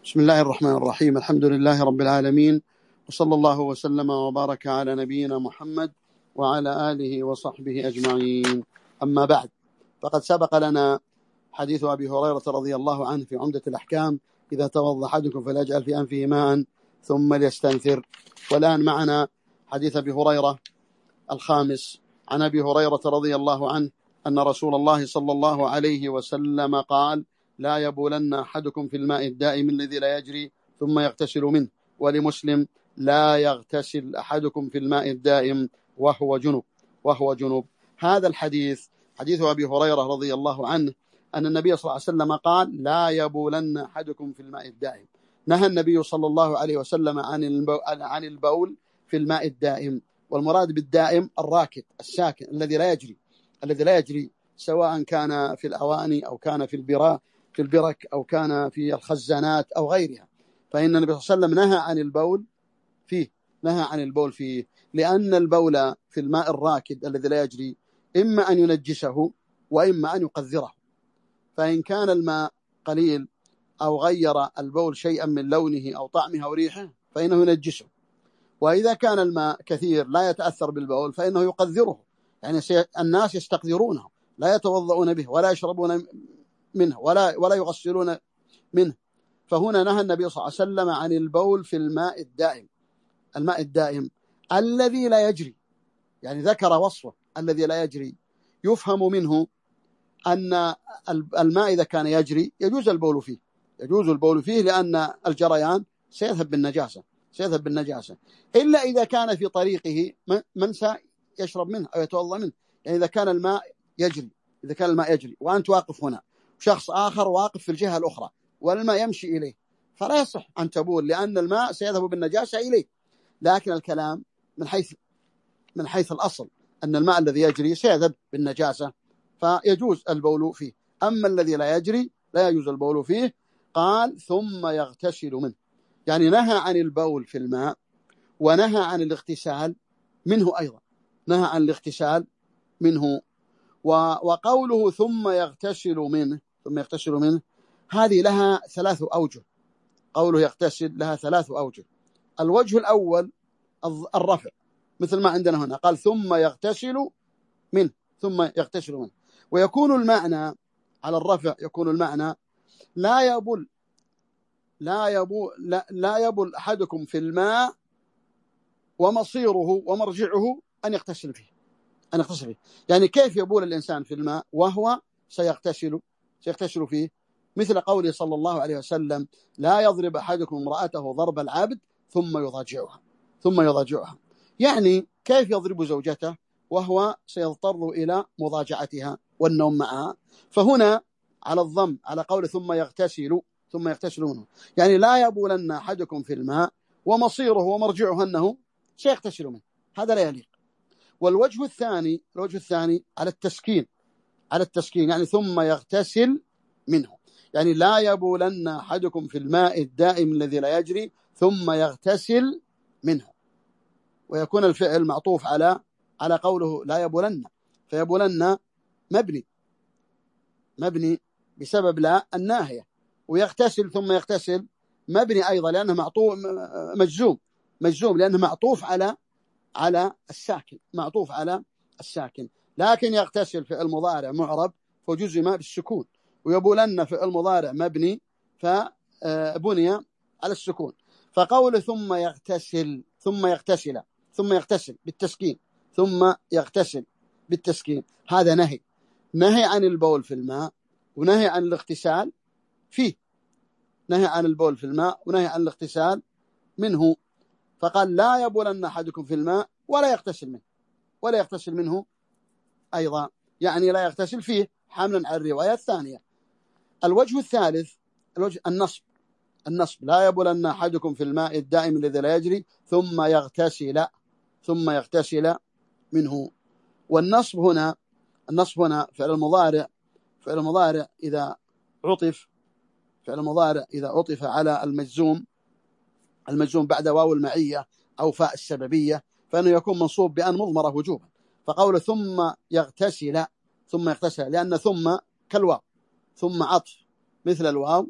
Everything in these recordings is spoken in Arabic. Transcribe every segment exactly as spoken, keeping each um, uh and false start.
بسم الله الرحمن الرحيم. الحمد لله رب العالمين، وصلى الله وسلم وبارك على نبينا محمد وعلى آله وصحبه أجمعين. أما بعد، فقد سبق لنا حديث أبي هريرة رضي الله عنه في عمدة الأحكام: إذا توضأ أحدكم فليجعل في أنفه ماء ثم ليستنثر. والآن معنا حديث أبي هريرة الخامس. عن أبي هريرة رضي الله عنه أن رسول الله صلى الله عليه وسلم قال: لا يبولن أحدكم في الماء الدائم الذي لا يجري ثم يغتسل منه. ولمسلم: لا يغتسل أحدكم في الماء الدائم وهو جنب وهو جنب. هذا الحديث حديث أبي هريرة رضي الله عنه أن النبي صلى الله عليه وسلم قال: لا يبولن أحدكم في الماء الدائم. نهى النبي صلى الله عليه وسلم عن البول في الماء الدائم، والمراد بالدائم الراكد الساكن الذي لا يجري الذي لا يجري سواء كان في الأواني أو كان في البراء في البرك أو كان في الخزانات أو غيرها. فإن النبي صلى الله عليه وسلم نهى عن البول فيه نهى عن البول فيه لأن البول في الماء الراكد الذي لا يجري إما أن ينجسه وإما أن يقذره. فإن كان الماء قليل أو غير البول شيئا من لونه أو طعمه أو ريحه فإنه ينجسه، وإذا كان الماء كثير لا يتأثر بالبول فإنه يقذره. يعني الناس يستقذرونه، لا يتوضؤون به ولا يشربون منه ولا ولا يغسلون منه. فهنا نهى النبي صلى الله عليه وسلم عن البول في الماء الدائم الماء الدائم الذي لا يجري. يعني ذكر وصفه الذي لا يجري، يفهم منه أن الماء إذا كان يجري يجوز البول فيه يجوز البول فيه لأن الجريان سيذهب بالنجاسة سيذهب بالنجاسة إلا إذا كان في طريقه من سيشرب منه أو يتوضأ منه. يعني إذا كان الماء يجري إذا كان الماء يجري وأنت واقف هنا، شخص آخر واقف في الجهة الأخرى والماء يمشي إليه، فلا يصح أن تبول لأن الماء سيذهب بالنجاسة إليه. لكن الكلام من حيث من حيث الأصل أن الماء الذي يجري سيذهب بالنجاسة فيجوز البول فيه. أما الذي لا يجري لا يجوز البول فيه. قال: ثم يغتسل منه. يعني نهى عن البول في الماء ونهى عن الاغتسال منه أيضا نهى عن الاغتسال منه. وقوله ثم يغتسل منه ثم يغتسل منه هذه لها ثلاث أوجه. قوله يغتسل لها ثلاث أوجه. الوجه الأول الرفع، مثل ما عندنا هنا قال: ثم يغتسل منه ثم يغتسل منه. ويكون المعنى على الرفع يكون المعنى لا يبول لا يبول لا, لا يبول أحدكم في الماء ومصيره ومرجعه أن يغتسل فيه أن يغتسل فيه. يعني كيف يبول الإنسان في الماء وهو سيغتسل سيغتسل فيه؟ مثل قوله صلى الله عليه وسلم: لا يضرب أحدكم امرأته ضرب العبد ثم يضاجعها ثم يضاجعها. يعني كيف يضرب زوجته وهو سيضطر إلى مضاجعتها والنوم معها؟ فهنا على الضم على قول ثم يغتسل ثم يغتسل منه، يعني لا يبولن أحدكم في الماء ومصيره ومرجعه أنه سيغتسل منه، هذا لا يليق. والوجه الثاني الوجه الثاني على التسكين على التسكين يعني ثم يغتسل منه، يعني لا يبولن أحدكم في الماء الدائم الذي لا يجري ثم يغتسل منه. ويكون الفعل معطوف على على قوله لا يبولن، فيبولن مبني مبني بسبب لا الناهية، ويغتسل ثم يغتسل مبني أيضا لأنه معطوف مجزوم مجزوم لأنه معطوف على على الساكن معطوف على الساكن. لكن يغتسل فعل مضارع معرب فجزم بالسكون، ويبولن فعل مضارع مبني فبني على السكون. فقول ثم يغتسل ثم يغتسل ثم يغتسل بالتسكين ثم يغتسل بالتسكين هذا نهي نهي عن البول في الماء ونهي عن الاغتسال فيه نهي عن البول في الماء ونهي عن الاغتسال منه. فقال: لا يبولن أحدكم في الماء ولا يغتسل منه ولا يغتسل منه أيضا، يعني لا يغتسل فيه حملا على الرواية الثانية. الوجه الثالث الوجه النصب النصب لا يبولن أحدكم في الماء الدائم الذي لا يجري ثم يغتسل ثم يغتسل منه. والنصب هنا النصب هنا فعل المضارع فعل المضارع إذا عطف فعل المضارع إذا عطف على المجزوم المجزوم بعد واو المعية أو فاء السببية فإنه يكون منصوب بأن مضمرة وجوبا. فقول ثم يغتسل ثم يغتسل لأن ثم كالواو ثم عطف مثل الواو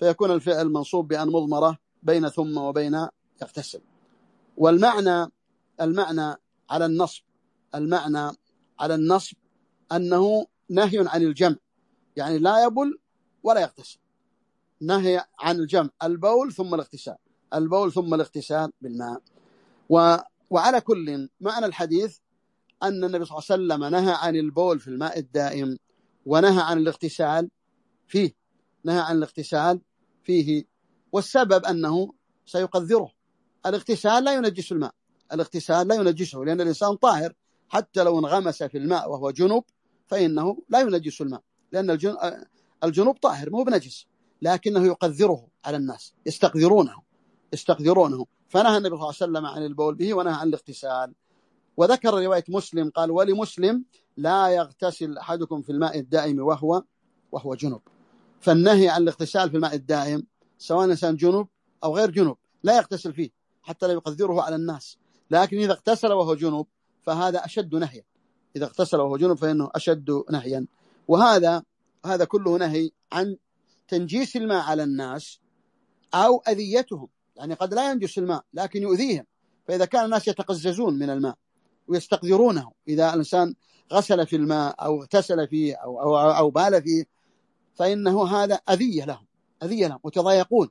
فيكون الفعل منصوب بأن مضمرة بين ثم وبين يغتسل. والمعنى المعنى على النصب المعنى على النصب أنه نهي عن الجمع، يعني لا يبل ولا يغتسل، نهي عن الجمع، البول ثم الاغتسال، البول ثم الاغتسال بالماء. و... وعلى كل معنى الحديث أن النبي صلى الله عليه وسلم نهى عن البول في الماء الدائم، ونهى عن الاغتسال فيه، نهى عن الاغتسال فيه، والسبب أنه سيقذره. الاغتسال لا ينجس الماء، الاغتسال لا ينجسه، لأن الإنسان طاهر حتى لو انغمس في الماء وهو جنوب فإنه لا ينجس الماء، لأن الجنوب طاهر مو بنجس، لكنه يقذره على الناس، يستقذرونه يستقذرونه فنهى النبي صلى الله عليه وسلم عن البول به ونهى عن الاغتسال. وذكر رواية مسلم قال: ولمسلم: لا يغتسل أحدكم في الماء الدائم وهو وهو جنوب. فالنهي عن الاغتسال في الماء الدائم سواء إنسان جنوب أو غير جنوب لا يغتسل فيه حتى لا يقذره على الناس، لكن إذا اغتسل وهو جنوب فهذا أشد نهيا، إذا اغتسل وهو جنوب فإنه أشد نهيا. وهذا هذا كله نهي عن تنجيس الماء على الناس أو أذيتهم، يعني قد لا ينجس الماء لكن يؤذيهم، فإذا كان الناس يتقززون من الماء ويستقذرونه، إذا الإنسان غسل في الماء أو اغتسل فيه أو, أو, أو بال فيه فإنه هذا أذية لهم أذية لهم وتضايقون.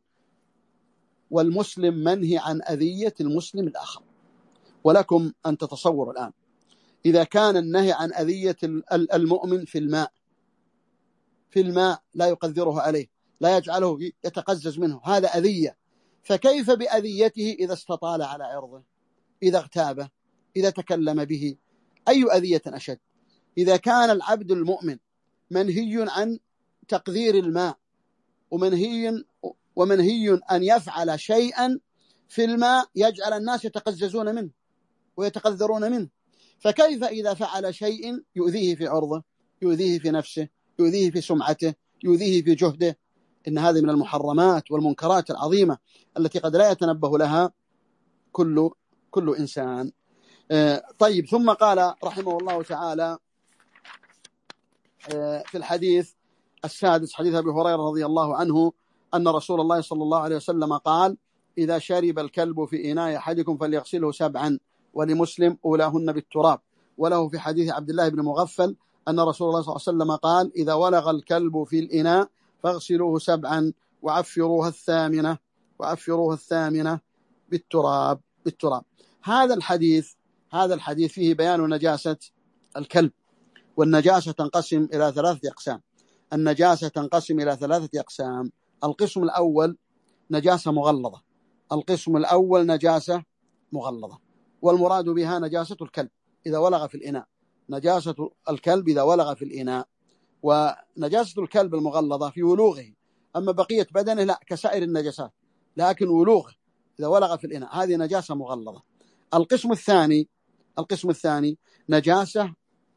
والمسلم منهي عن أذية المسلم الآخر. ولكم أن تتصوروا الآن إذا كان النهي عن أذية المؤمن في الماء في الماء لا يقذره عليه، لا يجعله يتقزز منه، هذا أذية، فكيف بأذيته إذا استطال على عرضه، إذا اغتابه، إذا تكلم به؟ أي أذية أشد؟ إذا كان العبد المؤمن منهي عن تقذير الماء ومنهي ومنهي أن يفعل شيئا في الماء يجعل الناس يتقززون منه ويتقذرون منه، فكيف إذا فعل شيء يؤذيه في عرضه، يؤذيه في نفسه، يؤذيه في سمعته، يؤذيه في جهده؟ إن هذه من المحرمات والمنكرات العظيمة التي قد لا يتنبه لها كل كل إنسان. طيب، ثم قال رحمه الله تعالى في الحديث السادس، حديث أبي هريرة رضي الله عنه أن رسول الله صلى الله عليه وسلم قال: إذا شرب الكلب في إناء أحدكم فليغسله سبعا، ولمسلم: أولاهن بالتراب. وله في حديث عبد الله بن مغفل أن رسول الله صلى الله عليه وسلم قال: إذا ولغ الكلب في الإناء فاغسلوه سبعا وعفروها الثامنة وعفروها الثامنة بالتراب بالتراب. هذا الحديث هذا الحديث فيه بيان نجاسة الكلب، والنجاسة تنقسم إلى ثلاثة أقسام. النجاسة تنقسم إلى ثلاثة أقسام. القسم الأول نجاسة مغلظة القسم الأول نجاسة مغلظة والمراد بها نجاسة الكلب إذا ولغ في الإناء، نجاسة الكلب إذا ولغ في الإناء. ونجاسة الكلب المغلظة في ولوغه، أما بقية بدنه لا كسائر النجاسات، لكن ولوغه إذا ولغ في الإناء هذه نجاسة مغلظة. القسم الثاني القسم الثاني نجاسة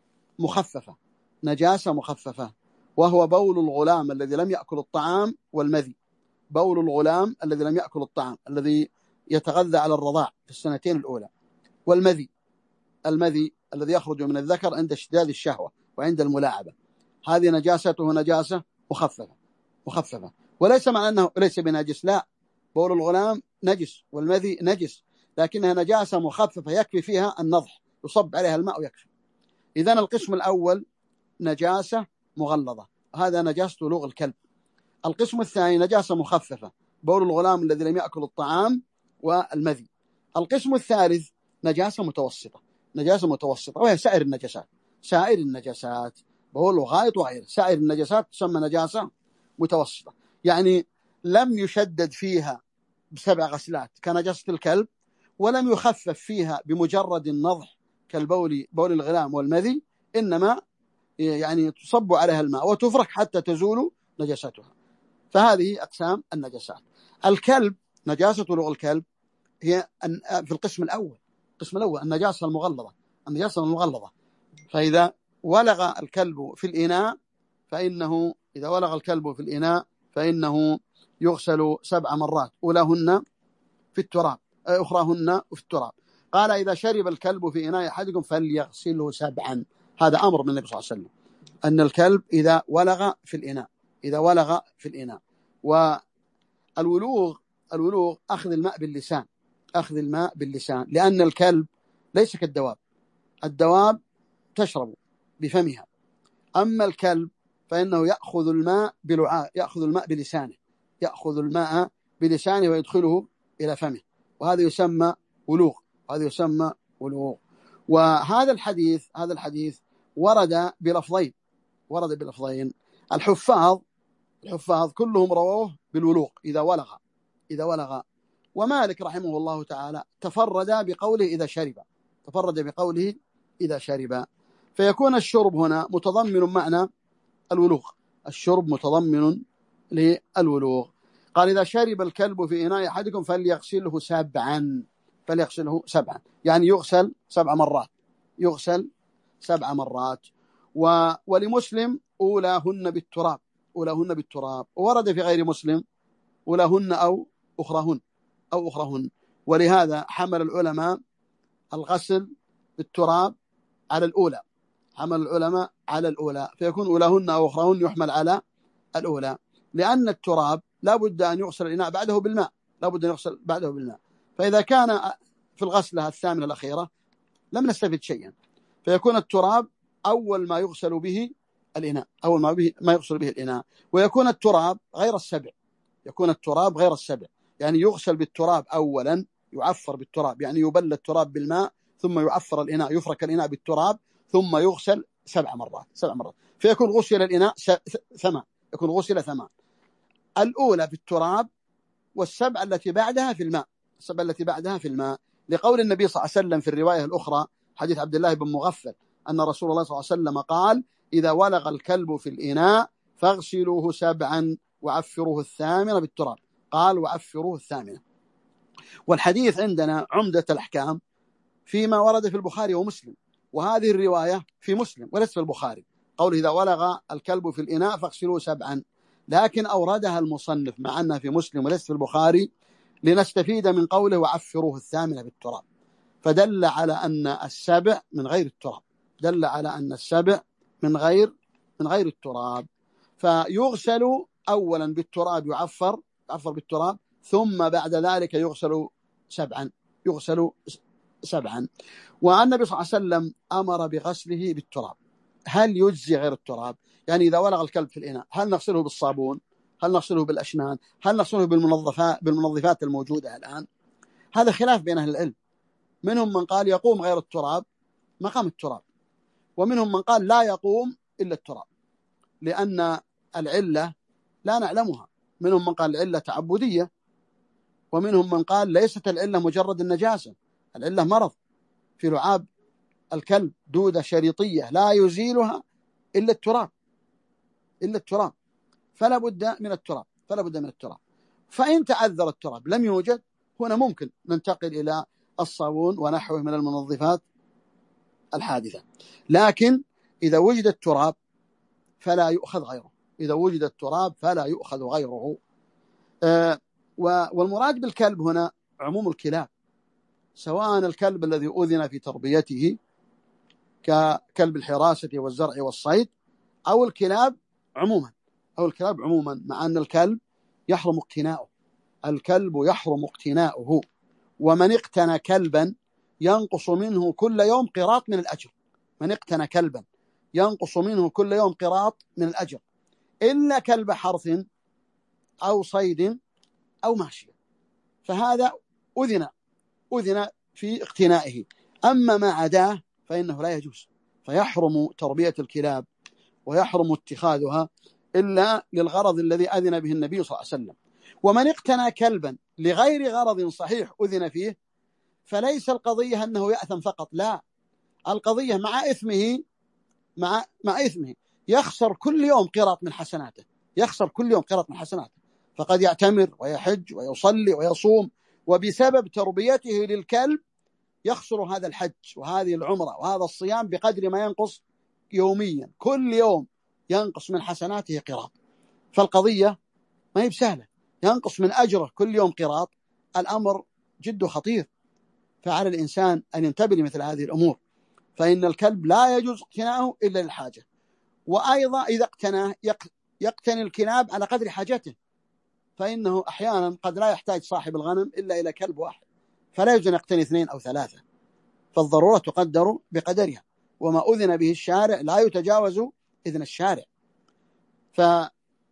مخففة نجاسة مخففة وهو بول الغلام الذي لم يأكل الطعام والمذي بول الغلام الذي لم يأكل الطعام، الذي يتغذى على الرضاع في السنتين الأولى، والمذي المذي الذي يخرج من الذكر عند اشتداد الشهوة وعند الملاعبة، هذه نجاسته نجاسة مخففة مخففة وليس معنى أنه ليس بنجس، لا، بول الغلام نجس والمذي نجس، لكنها نجاسة مخففة يكفي فيها النضح، يصب عليها الماء ويكفي. إذن القسم الأول نجاسة مغلظة، هذا نجاسة ولوغ الكلب. القسم الثاني نجاسة مخففة، بول الغلام الذي لم يأكل الطعام والمذي. القسم الثالث نجاسة متوسطة نجاسة متوسطة وهي سائر النجاسات سائر النجاسات بول وغائط وغيره، سائر النجاسات تسمى نجاسة متوسطة، يعني لم يشدد فيها بسبع غسلات كنجاسة الكلب، ولم يخفف فيها بمجرد النضح كالبول بول الغلام والمذي، إنما يعني تصب عليها الماء وتفرك حتى تزول نجاستها. فهذه أقسام النجاسات. الكلب نجاسة ولوغ الكلب هي في القسم الأول القسم الأول النجاسة المغلظة النجاسة المغلظة فإذا ولغ الكلب في الإناء فإنه إذا ولغ الكلب في الإناء فإنه يغسل سبع مرات، أولاهن في التراب أخراهن في التراب. قال: إذا شرب الكلب في إناء أحدكم فليغسله سبعا. هذا أمر من النبي صلى الله عليه وسلم أن الكلب إذا ولغ في الإناء إذا ولغ في الإناء الولوغ الولوغ أخذ الماء باللسان، أخذ الماء باللسان، لأن الكلب ليس كالدواب، الدواب تشرب بفمها، أما الكلب فإنه يأخذ الماء بلعاء، يأخذ الماء بلسانه، يأخذ الماء بلسانه ويدخله إلى فمه، وهذا يسمى ولوغ، وهذا يسمى ولوغ. وهذا الحديث هذا الحديث ورد بلفظين، ورد بلفظين الحفاظ الحفاظ كلهم رووه بالولوغ إذا ولغ إذا ولغ ومالك رحمه الله تعالى تفرد بقوله إذا شرب، تفرد بقوله إذا شرب، فيكون الشرب هنا متضمن معنى الولوغ، الشرب متضمن للولوغ. قال إذا شرب الكلب في إناء أحدكم فليغسله سبعا، فليغسله سبعا، يعني يغسل سبع مرات، يغسل سبع مرات. و... ولمسلم أولاهن بالتراب، أولاهن بالتراب، ورد في غير مسلم أولاهن أو أخرهن أو أخرهن، ولهذا حمل العلماء الغسل بالتراب على الأولى، حمل العلماء على الأولى، فيكون أولاهن أو أخرهن يحمل على الأولى، لأن التراب لا بد أن يغسل الإناء بعده بالماء، لا بد أن يغسل بعده بالماء، فإذا كان في الغسلة الثامنة الأخيرة لم نستفد شيئا، فيكون التراب أول ما يغسل به الإناء، أول ما, به ما يغسل به الإناء، ويكون التراب غير السبع، يكون التراب غير السبع، يعني يغسل بالتراب أولا، يعفر بالتراب، يعني يبل التراب بالماء ثم يعفر الإناء، يفرك الإناء بالتراب ثم يغسل سبع مرات سبع مرات فيكون غسل الإناء ثمان، يكون غسل ثمان، الأولى في التراب والسبع التي بعدها في الماء، السبع التي بعدها في الماء، لقول النبي صلى الله عليه وسلم في الرواية الأخرى حديث عبد الله بن مغفل أن رسول الله صلى الله عليه وسلم قال إذا ولغ الكلب في الإناء فاغسلوه سبعا وعفروه الثامنة بالتراب، قال وعفروه الثامنة. والحديث عندنا عمدة الأحكام فيما ورد في البخاري ومسلم، وهذه الرواية في مسلم وليس في البخاري، قول إذا ولغ الكلب في الإناء فاغسلوه سبعا، لكن أوردها المصنف مع أنها في مسلم وليس في البخاري لنستفيد من قوله وعفروه الثامنة بالتراب، فدل على أن السبع من غير التراب، دل على أن السبع من غير من غير التراب، فيغسل أولا بالتراب، يعفر يعفر بالتراب، ثم بعد ذلك يغسل سبعا يغسل سبعا. والنبي صلى الله عليه وسلم أمر بغسله بالتراب، هل يجزي غير التراب؟ يعني إذا ولغ الكلب في الإناء هل نغسله بالصابون؟ هل نغسله بالأشنان؟ هل نغسله بالمنظفات بالمنظفات الموجودة الآن؟ هذا خلاف بين أهل العلم، منهم من قال يقوم غير التراب مقام التراب، ومنهم من قال لا يقوم إلا التراب، لأن العلة لا نعلمها، منهم من قال العلة تعبدية، ومنهم من قال ليست العلة مجرد النجاسة، العلة مرض في لعاب الكلب، دودة شريطية لا يزيلها إلا التراب إلا التراب فلا بد من التراب فلا بد من التراب فإن تعذر التراب لم يوجد، هنا ممكن ننتقل إلى الصابون ونحوه من المنظفات الحادثة، لكن إذا وجد التراب فلا يؤخذ غيره، إذا وجد التراب فلا يؤخذ غيره. آه والمراد بالكلب هنا عموم الكلاب، سواء الكلب الذي أذن في تربيته ككلب الحراسة والزرع والصيد، أو الكلاب عموما أو الكلاب عموما مع أن الكلب يحرم اقتناؤه، الكلب يحرم اقتناؤه، ومن اقتنى كلبا ينقص منه كل يوم قراط من الأجر، من اقتنى كلبا ينقص منه كل يوم قراط من الأجر، إلا كلب حرث أو صيد أو ماشية، فهذا أذن أذن في اقتنائه، أما ما عداه فإنه لا يجوز، فيحرم تربية الكلاب ويحرم اتخاذها إلا للغرض الذي أذن به النبي صلى الله عليه وسلم. ومن اقتنى كلبا لغير غرض صحيح أذن فيه فليس القضية أنه يأثم فقط، لا، القضية مع إثمه مع مع إثمه يخسر كل يوم قراط من حسناته، يخسر كل يوم قراط من حسناته، فقد يعتمر ويحج ويصلي ويصوم، وبسبب تربيته للكلب يخسر هذا الحج وهذه العمرة وهذا الصيام بقدر ما ينقص يوميا، كل يوم ينقص من حسناته قراط، فالقضية ما هي بسهلة، ينقص من أجره كل يوم قراط، الأمر جد خطير، فعلى الإنسان أن ينتبه لمثل هذه الأمور، فإن الكلب لا يجوز اقتناؤه إلا للحاجة، وأيضا إذا اقتناه يقتني الكلاب على قدر حاجته، فإنه أحيانا قد لا يحتاج صاحب الغنم إلا إلى كلب واحد، فلا يجوز أن يقتني اثنين أو ثلاثة، فالضرورة تقدر بقدرها، وما أذن به الشارع لا يتجاوز إذن الشارع. فهنا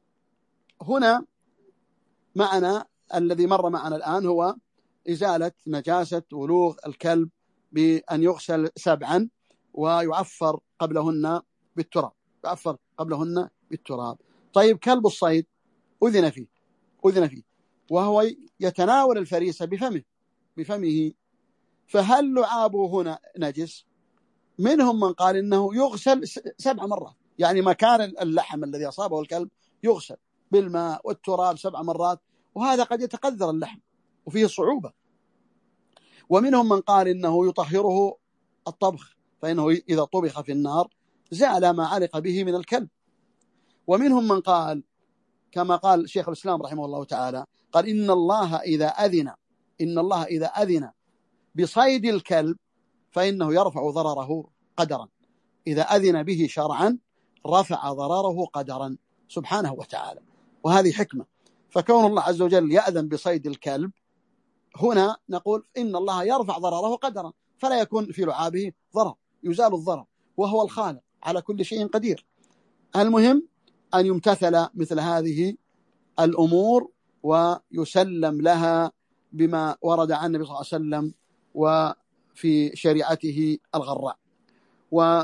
معنا الذي مر معنا الآن هو إزالة نجاسة ولوغ الكلب بأن يغسل سبعا ويعفر قبلهن بالتراب، يعفر قبلهن بالتراب. طيب كلب الصيد أذن فيه أذن فيه وهو يتناول الفريسة بفمه بفمه فهل لعابه هنا نجس؟ منهم من قال إنه يغسل سبع مرات، يعني مكان اللحم الذي أصابه الكلب يغسل بالماء والتراب سبع مرات، وهذا قد يتقذر اللحم وفيه صعوبة. ومنهم من قال إنه يطهره الطبخ، فإنه إذا طبخ في النار زال ما علق به من الكلب. ومنهم من قال كما قال شيخ الإسلام رحمه الله تعالى، قال إن الله إذا أذن إن الله إذا أذن بصيد الكلب فإنه يرفع ضرره قدرا، إذا أذن به شرعا رفع ضرره قدرا سبحانه وتعالى. وهذه حكمة، فكون الله عز وجل يأذن بصيد الكلب هنا نقول إن الله يرفع ضرره قدرا، فلا يكون في لعابه ضرر، يزال الضرر، وهو الخالق على كل شيء قدير. المهم أن يمتثل مثل هذه الأمور ويسلم لها بما ورد عن النبي صلى الله عليه وسلم وفي شريعته الغراء. و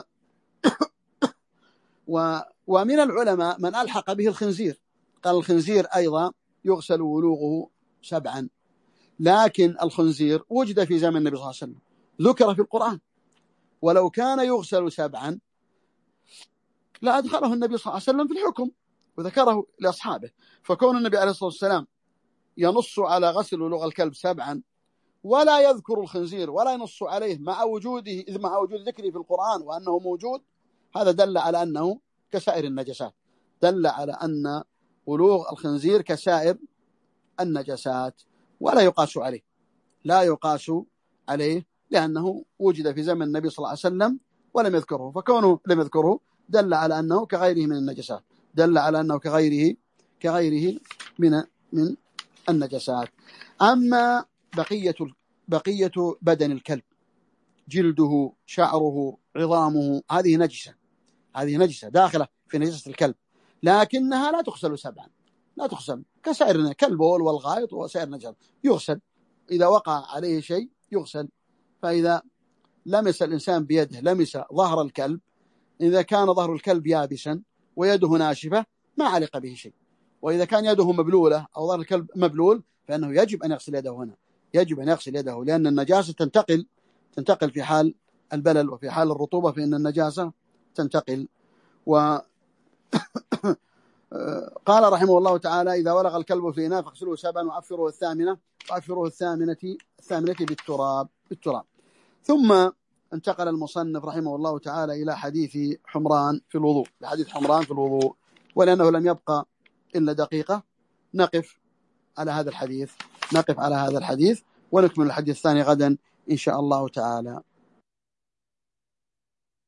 و ومن العلماء من ألحق به الخنزير، قال الخنزير أيضا يغسل ولوغه سبعا، لكن الخنزير وجد في زمن النبي صلى الله عليه وسلم، ذكر في القرآن، ولو كان يغسل سبعا لأدخله النبي صلى الله عليه وسلم في الحكم وذكره لأصحابه. فكون النبي عليه الصلاة والسلام ينص على غسل ولوغ الكلب سبعا ولا يذكر الخنزير ولا ينص عليه مع وجوده إذ مع وجود ذكره في القرآن وأنه موجود، هذا دل على أنه كسائر النجسات، دل على أن ولوغ الخنزير كسائر النجسات ولا يقاس عليه، لا يقاس عليه لأنه وجد في زمن النبي صلى الله عليه وسلم ولم يذكره، فكونه لم يذكره دل على أنه كغيره من النجسات، دل على أنه كغيره كغيره من من النجسات. أما بقية بقية بدن الكلب، جلده، شعره، عظامه، هذه نجسة، هذه نجسة داخلة في نجسة الكلب، لكنها لا تغسل سبعا، لا تغسل كسائر كلب والغائط وسائر النجاسات، يغسل إذا وقع عليه شيء يغسل. فإذا لمس الإنسان بيده لمس ظهر الكلب، إذا كان ظهر الكلب يابسا ويده ناشفة ما علق به شيء، وإذا كان يده مبلولة أو ظهر الكلب مبلول فإنه يجب أن يغسل يده هنا، يجب أن يغسل يده، لأن النجاسة تنتقل تنتقل في حال البلل وفي حال الرطوبة، فإن النجاسة تنتقل. و قال رحمه الله تعالى إذا ولغ الكلب في إناء فاغسلوه سبعا وعفروه الثامنة وعفروه الثامنة الثامنة بالتراب بالتراب. ثم انتقل المصنف رحمه الله تعالى إلى حديث حمران في الوضوء، لحديث حمران في الوضوء، ولأنه لم يبقى إلا دقيقة نقف على هذا الحديث نقف على هذا الحديث ونكمل الحديث الثاني غدا إن شاء الله تعالى.